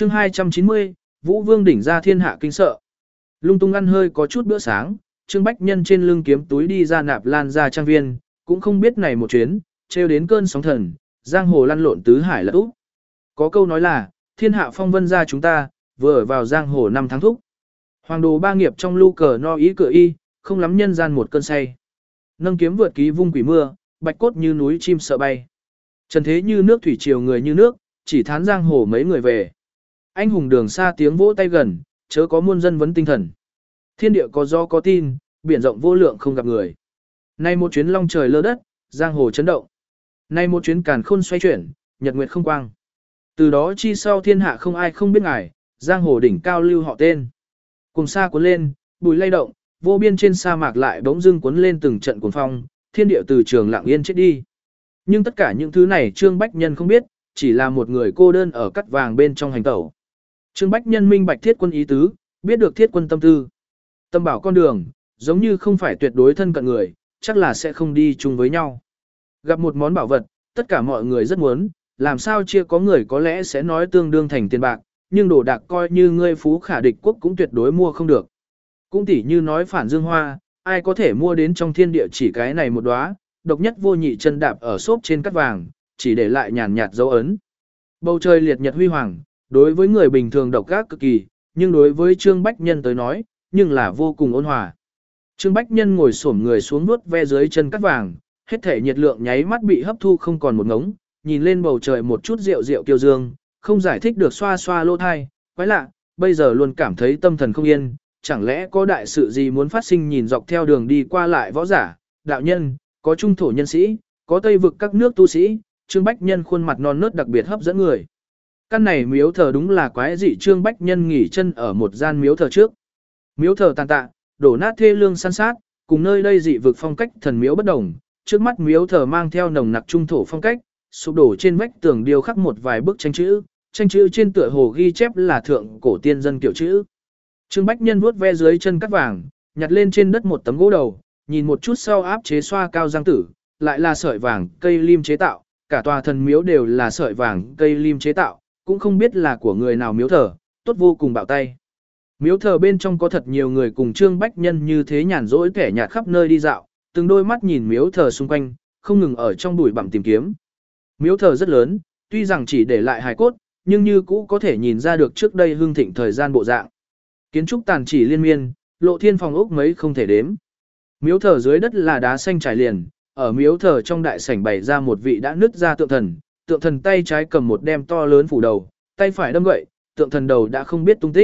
chương 290, Vũ Vương đỉnh ra thiên hạ kinh sợ. Lung tung ăn hơi có chút bữa sáng, Trương Bách Nhân trên lưng kiếm túi đi ra Nạp Lan ra trang viên, cũng không biết này một chuyến, trêu đến cơn sóng thần, giang hồ lăn lộn tứ hải lật úp. Có câu nói là, thiên hạ phong vân ra chúng ta, vừa ở vào giang hồ 5 tháng thúc. Hoàng đồ ba nghiệp trong lưu cờ no ý cửa y, không lắm nhân gian một cơn say. Nâng kiếm vượt ký vung quỷ mưa, bạch cốt như núi chim sợ bay. Trần thế như nước thủy triều người như nước, chỉ thán giang hồ mấy người về. Anh hùng đường xa tiếng vỗ tay gần, chớ có muôn dân vấn tinh thần. Thiên địa có gió có tin, biển rộng vô lượng không gặp người. Nay một chuyến long trời lơ đất, giang hồ chấn động. Nay một chuyến càn khôn xoay chuyển, nhật nguyệt không quang. Từ đó chi sau thiên hạ không ai không biết ngài, giang hồ đỉnh cao lưu họ tên. Cùng xa cuốn lên, bùi lay động, vô biên trên sa mạc lại bỗng dưng cuốn lên từng trận cuồng phong, thiên địa từ trường lặng yên chết đi. Nhưng tất cả những thứ này Trương Bách Nhân không biết, chỉ là một người cô đơn ở cắt vàng bên trong hành tẩu. Trương Bách Nhân minh bạch thiết quân ý tứ, biết được thiết quân tâm tư. Tâm bảo con đường, giống như không phải tuyệt đối thân cận người, chắc là sẽ không đi chung với nhau. Gặp một món bảo vật, tất cả mọi người rất muốn, làm sao chia có người có lẽ sẽ nói tương đương thành tiền bạc, nhưng đồ đạc coi như ngươi phú khả địch quốc cũng tuyệt đối mua không được. Cũng tỉ như nói phản dương hoa, ai có thể mua đến trong thiên địa chỉ cái này một đóa, độc nhất vô nhị chân đạp ở xốp trên cắt vàng, chỉ để lại nhàn nhạt dấu ấn. Bầu trời liệt nhật huy hoàng, đối với người bình thường độc ác cực kỳ, nhưng đối với Trương Bách Nhân tới nói, nhưng là vô cùng ôn hòa. Trương Bách Nhân ngồi xổm người xuống nuốt ve dưới chân cắt vàng, hết thể nhiệt lượng nháy mắt bị hấp thu không còn một ngống, nhìn lên bầu trời một chút rượu rượu kiêu dương, không giải thích được xoa xoa lỗ thai, quái lạ, bây giờ luôn cảm thấy tâm thần không yên, chẳng lẽ có đại sự gì muốn phát sinh. Nhìn dọc theo đường đi qua lại võ giả, đạo nhân, có trung thổ nhân sĩ, có tây vực các nước tu sĩ, Trương Bách Nhân khuôn mặt non nớt đặc biệt hấp dẫn người. Căn này miếu thờ đúng là quái dị. Trương Bách Nhân nghỉ chân ở một gian miếu thờ trước. Miếu thờ tàn tạ, đổ nát thê lương san sát, cùng nơi đây dị vực phong cách thần miếu bất đồng. Trước mắt miếu thờ mang theo nồng nặc trung thổ phong cách, sụp đổ trên vách tường điêu khắc một vài bức tranh chữ trên tựa hồ ghi chép là thượng cổ tiên dân kiểu chữ. Trương Bách Nhân vuốt ve dưới chân cắt vàng, nhặt lên trên đất một tấm gỗ đầu, nhìn một chút sau áp chế xoa cao giang tử, lại là sợi vàng cây lim chế tạo, cả tòa thần miếu đều là sợi vàng cây lim chế tạo, cũng không biết là của người nào miếu thờ, tốt vô cùng bạo tay. Miếu thờ bên trong có thật nhiều người cùng Trương Bách Nhân như thế nhàn rỗi kẻ nhạt khắp nơi đi dạo, từng đôi mắt nhìn miếu thờ xung quanh, không ngừng ở trong bụi bặm tìm kiếm. Miếu thờ rất lớn, tuy rằng chỉ để lại hài cốt, nhưng như cũ có thể nhìn ra được trước đây hưng thịnh thời gian bộ dạng. Kiến trúc tàn chỉ liên miên, lộ thiên phòng ốc mấy không thể đếm. Miếu thờ dưới đất là đá xanh trải liền, ở miếu thờ trong đại sảnh bày ra một vị đã nứt ra tượng thần tay trái cầm một đem to lớn phủ đầu, tay phải đâm gậy, tượng thần đầu đã không biết tung tích.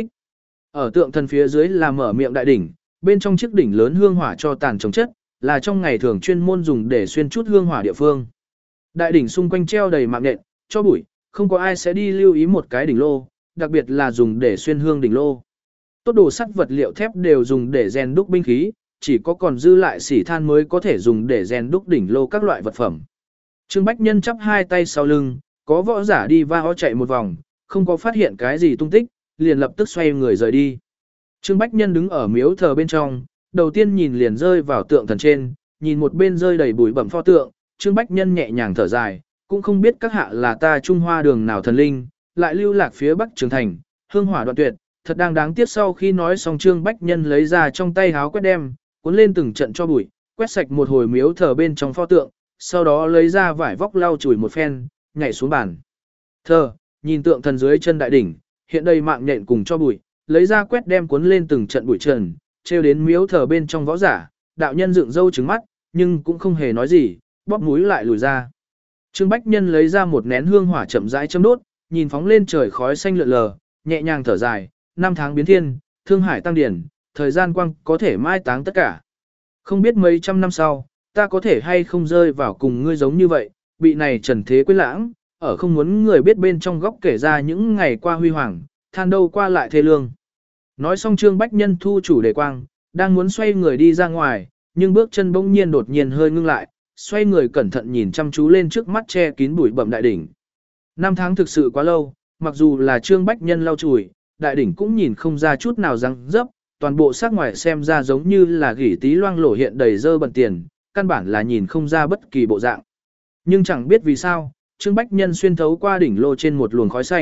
Ở tượng thần phía dưới là mở miệng đại đỉnh, bên trong chiếc đỉnh lớn hương hỏa cho tàn trồng chất, là trong ngày thường chuyên môn dùng để xuyên chút hương hỏa địa phương. Đại đỉnh xung quanh treo đầy mạng nện, cho bụi, không có ai sẽ đi lưu ý một cái đỉnh lô, đặc biệt là dùng để xuyên hương đỉnh lô. Tốt đồ sắt vật liệu thép đều dùng để rèn đúc binh khí, chỉ có còn dư lại xỉ than mới có thể dùng để rèn đúc đỉnh lô các loại vật phẩm. Trương Bách Nhân chắp hai tay sau lưng, có võ giả đi va ho chạy một vòng, không có phát hiện cái gì tung tích, liền lập tức xoay người rời đi. Trương Bách Nhân đứng ở miếu thờ bên trong, đầu tiên nhìn liền rơi vào tượng thần trên, nhìn một bên rơi đầy bụi bẩm pho tượng, Trương Bách Nhân nhẹ nhàng thở dài, cũng không biết các hạ là ta Trung Hoa đường nào thần linh, lại lưu lạc phía Bắc Trường Thành, hương hỏa đoạn tuyệt, thật đang đáng tiếc. Sau khi nói xong Trương Bách Nhân lấy ra trong tay háo quét đem, cuốn lên từng trận cho bụi, quét sạch một hồi miếu thờ bên trong pho tượng, sau đó lấy ra vải vóc lau chùi một phen, nhảy xuống bàn thờ, nhìn tượng thần dưới chân đại đỉnh, hiện đầy mạng nhện cùng cho bụi, lấy ra quét đem cuốn lên từng trận bụi trần, treo đến miếu thờ bên trong võ giả, đạo nhân dựng râu trừng mắt, nhưng cũng không hề nói gì, bóp mũi lại lùi ra. Trương Bách Nhân lấy ra một nén hương hỏa chậm rãi châm đốt, nhìn phóng lên trời khói xanh lượn lờ, nhẹ nhàng thở dài, năm tháng biến thiên, thương hải tăng điển, thời gian quang có thể mai táng tất cả. Không biết mấy trăm năm sau, ta có thể hay không rơi vào cùng ngươi giống như vậy, bị này trần thế quên lãng, ở không muốn người biết bên trong góc kể ra những ngày qua huy hoàng, than đâu qua lại thê lương. Nói xong Trương Bách Nhân thu chủ đề quang, đang muốn xoay người đi ra ngoài, nhưng bước chân bỗng nhiên đột nhiên hơi ngưng lại, xoay người cẩn thận nhìn chăm chú lên trước mắt che kín bụi bặm đại đỉnh. Năm tháng thực sự quá lâu, mặc dù là Trương Bách Nhân lau chùi, đại đỉnh cũng nhìn không ra chút nào răng dấp, toàn bộ sắc ngoài xem ra giống như là gỉ tí loang lổ hiện đầy dơ bẩn tiền, căn bản là nhìn không ra bất kỳ bộ dạng. Nhưng chẳng biết vì sao, Trương Bách Nhân xuyên thấu qua đỉnh lô trên một luồng khói xanh,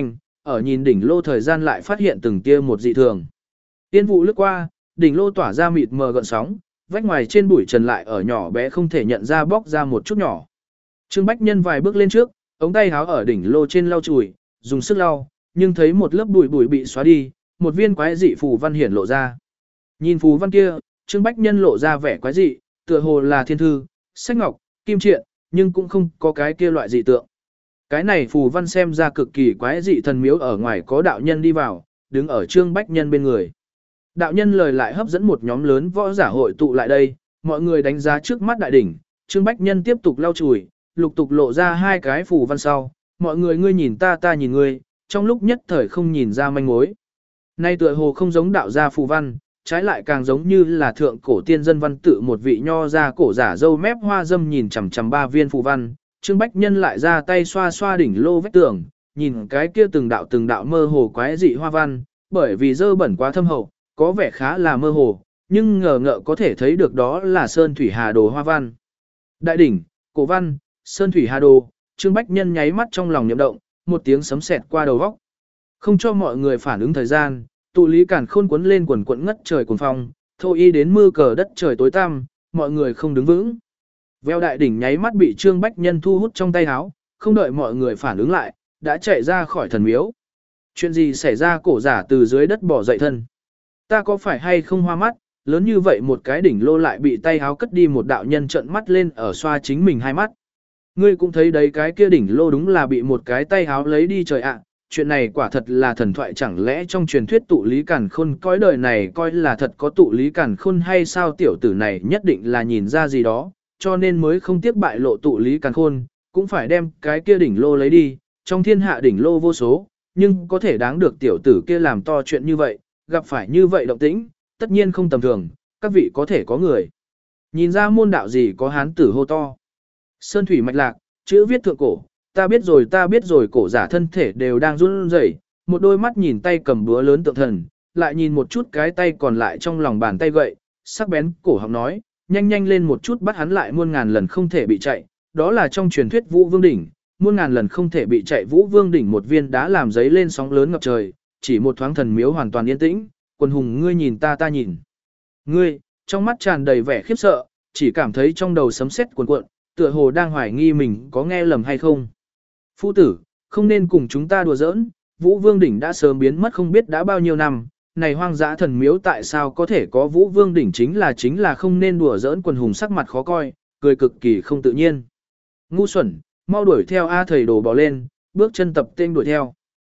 ở nhìn đỉnh lô thời gian lại phát hiện từng tia một dị thường. Tiên vụ lướt qua, đỉnh lô tỏa ra mịt mờ gợn sóng, vách ngoài trên bụi trần lại ở nhỏ bé không thể nhận ra bóc ra một chút nhỏ. Trương Bách Nhân vài bước lên trước, ống tay háo ở đỉnh lô trên lau chùi, dùng sức lau, nhưng thấy một lớp bụi bụi bị xóa đi, một viên quái dị phù văn hiển lộ ra. Nhìn phù văn kia, Trương Bách Nhân lộ ra vẻ quái dị, tựa hồ là thiên thư, sách ngọc, kim triện, nhưng cũng không có cái kia loại dị tượng. Cái này phù văn xem ra cực kỳ quái dị, thần miếu ở ngoài có đạo nhân đi vào, đứng ở Trương Bách Nhân bên người. Đạo nhân lời lại hấp dẫn một nhóm lớn võ giả hội tụ lại đây, mọi người đánh giá trước mắt đại đỉnh, Trương Bách Nhân tiếp tục lau chùi, lục tục lộ ra hai cái phù văn sau, mọi người ngươi nhìn ta ta nhìn ngươi, trong lúc nhất thời không nhìn ra manh mối. Nay tựa hồ không giống đạo gia phù văn, trái lại càng giống như là thượng cổ tiên dân văn tự, một vị nho gia cổ giả râu mép hoa dâm nhìn chằm chằm ba viên phù văn, Trương Bách Nhân lại ra tay xoa xoa đỉnh lô vách tường, nhìn cái kia từng đạo mơ hồ quái dị hoa văn, bởi vì dơ bẩn quá thâm hậu, có vẻ khá là mơ hồ, nhưng ngờ ngợ có thể thấy được đó là sơn thủy hà đồ hoa văn. Đại đỉnh, cổ văn, sơn thủy hà đồ, Trương Bách Nhân nháy mắt trong lòng niệm động, một tiếng sấm sét qua đầu vóc. Không cho mọi người phản ứng thời gian, tụ lý càn khôn cuốn lên quần quận ngất trời cuồng phong, thô y đến mưa cờ đất trời tối tăm, mọi người không đứng vững. Veo đại đỉnh nháy mắt bị Trương Bách Nhân thu hút trong tay áo, không đợi mọi người phản ứng lại, đã chạy ra khỏi thần miếu. Chuyện gì xảy ra? Cổ giả từ dưới đất bỏ dậy thân. Ta có phải hay không hoa mắt, lớn như vậy một cái đỉnh lô lại bị tay áo cất đi, một đạo nhân trợn mắt lên ở xoa chính mình hai mắt. Ngươi cũng thấy đấy, cái kia đỉnh lô đúng là bị một cái tay áo lấy đi trời ạ. Chuyện này quả thật là thần thoại, chẳng lẽ trong truyền thuyết tụ lý càn khôn coi đời này coi là thật có tụ lý càn khôn hay sao? Tiểu tử này nhất định là nhìn ra gì đó, cho nên mới không tiếc bại lộ tụ lý càn khôn, cũng phải đem cái kia đỉnh lô lấy đi. Trong thiên hạ đỉnh lô vô số, nhưng có thể đáng được tiểu tử kia làm to chuyện như vậy, gặp phải như vậy động tĩnh, tất nhiên không tầm thường, các vị có thể có người. Nhìn ra môn đạo gì có hán tử hô to. Sơn thủy mạch lạc, chữ viết thượng cổ, ta biết rồi, cổ giả thân thể đều đang run rẩy, một đôi mắt nhìn tay cầm búa lớn tượng thần, lại nhìn một chút cái tay còn lại trong lòng bàn tay gậy, sắc bén cổ họng nói, nhanh nhanh lên một chút bắt hắn lại, muôn ngàn lần không thể bị chạy, đó là trong truyền thuyết Vũ Vương đỉnh, muôn ngàn lần không thể bị chạy. Vũ Vương đỉnh một viên đá làm giấy lên sóng lớn ngập trời, chỉ một thoáng thần miếu hoàn toàn yên tĩnh, quần hùng ngươi nhìn ta ta nhìn ngươi, trong mắt tràn đầy vẻ khiếp sợ, chỉ cảm thấy trong đầu sấm sét cuồn cuộn, tựa hồ đang hoài nghi mình có nghe lầm hay không. Phu tử, không nên cùng chúng ta đùa giỡn, Vũ Vương đỉnh đã sớm biến mất không biết đã bao nhiêu năm, này hoang dã thần miếu tại sao có thể có Vũ Vương đỉnh, chính là không nên đùa giỡn. Quần hùng sắc mặt khó coi, cười cực kỳ không tự nhiên. Ngu xuẩn, mau đuổi theo a. Thầy đồ bò lên, bước chân tập tên đuổi theo.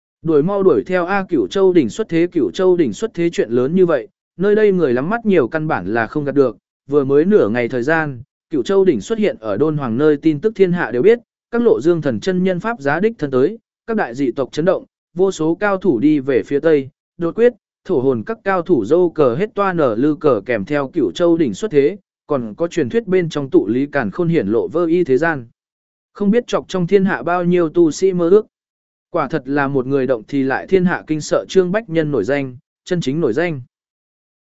Mau đuổi theo a. Cửu Châu đỉnh xuất thế, Cửu Châu đỉnh xuất thế, chuyện lớn như vậy, nơi đây người lắm mắt nhiều căn bản là không gạt được, vừa mới nửa ngày thời gian, Cửu Châu đỉnh xuất hiện ở Đôn Hoàng nơi tin tức thiên hạ đều biết, các lộ dương thần chân nhân pháp giá đích thân tới, các đại dị tộc chấn động, vô số cao thủ đi về phía tây, đột quyết, thổ hồn các cao thủ dâu cờ hết toa nở lư cờ kèm theo Cửu Châu đỉnh xuất thế, còn có truyền thuyết bên trong tụ lý càn khôn hiển lộ vơ y thế gian. Không biết chọc trong thiên hạ bao nhiêu tu sĩ mơ ước. Quả thật là một người động thì lại thiên hạ kinh sợ. Trương Bách Nhân nổi danh, chân chính nổi danh.